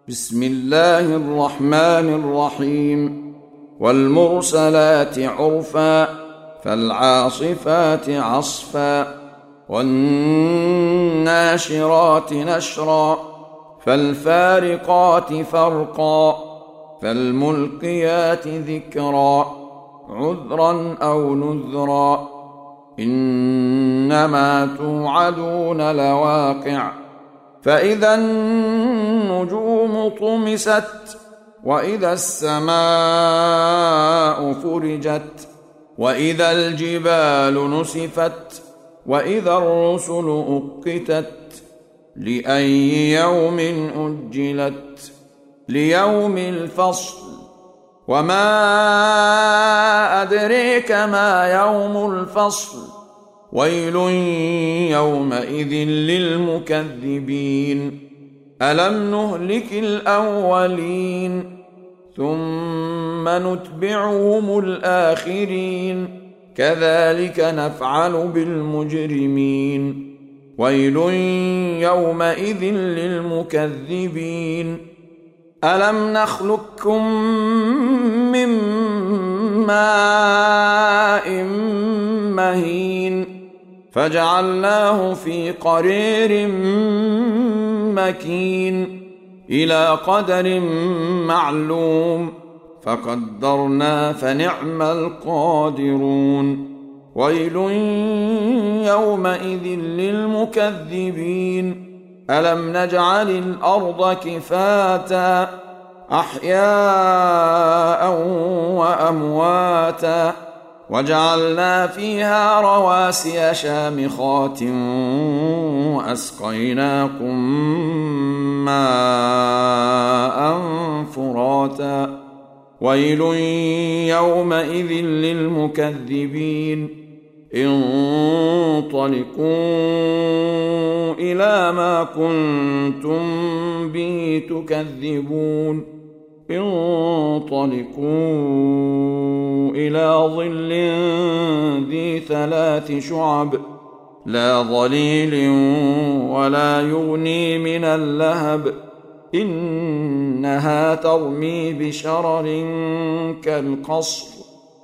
بسم الله الرحمن الرحيم والمرسلات عرفا فالعاصفات عصفا والناشرات نشرا فالفارقات فرقا فالملقيات ذكرا عذرا أو نذرا إنما توعدون لواقع فإذا النجوم طمست وإذا السماء فرجت وإذا الجبال نسفت وإذا الرسل أقتت لأي يوم أجلت ليوم الفصل وما أدريك ما يوم الفصل ويل يومئذ للمكذبين ألم نهلك الأولين ثم نتبعهم الآخرين كذلك نفعل بالمجرمين ويل يومئذ للمكذبين ألم نخلقكم من ماء مهين فجعلناه في قرير مكين إلى قدر معلوم فقدرنا فنعم القادرون ويل يومئذ للمكذبين ألم نجعل الأرض كفاتا أحياء وأمواتا وجعلنا فيها رواسي شامخات وأسقيناكم ماء فراتا ويل يومئذ للمكذبين انطلقوا إلى ما كنتم به تكذبون انطلقوا إلى ظل ذي 3 شعب لا ظليل ولا يغني من اللهب إنها ترمي بشرر كالقصر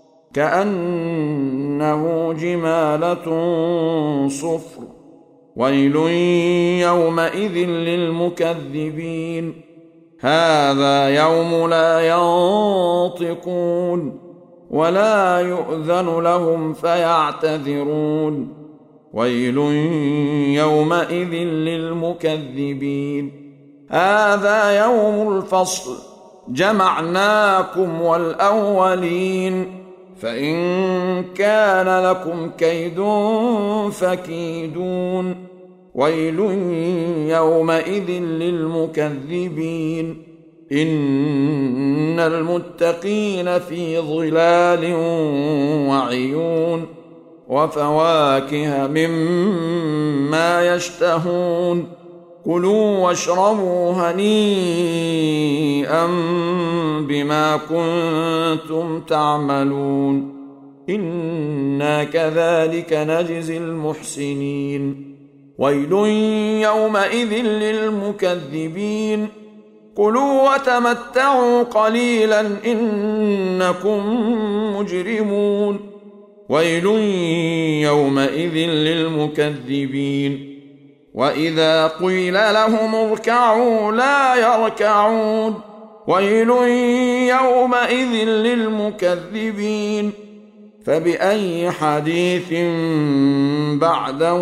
كأنه جمالة صفر ويل يومئذ للمكذبين هذا يوم لا ينطقون ولا يؤذن لهم فيعتذرون ويل يومئذ للمكذبين هذا يوم الفصل جمعناكم والأولين فإن كان لكم كيد فكيدون ويل يومئذ للمكذبين إن المتقين في ظلال وعيون وفواكه مما يشتهون كلوا واشربوا هنيئا بما كنتم تعملون إنا كذلك نجزي المحسنين ويل يومئذ للمكذبين كلوا وتمتعوا قليلا إنكم مجرمون ويل يومئذ للمكذبين وإذا قيل لهم اركعوا لا يركعون ويل يومئذ للمكذبين فبأي حديث بعده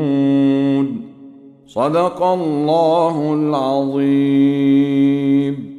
يؤمنون صدق الله العظيم.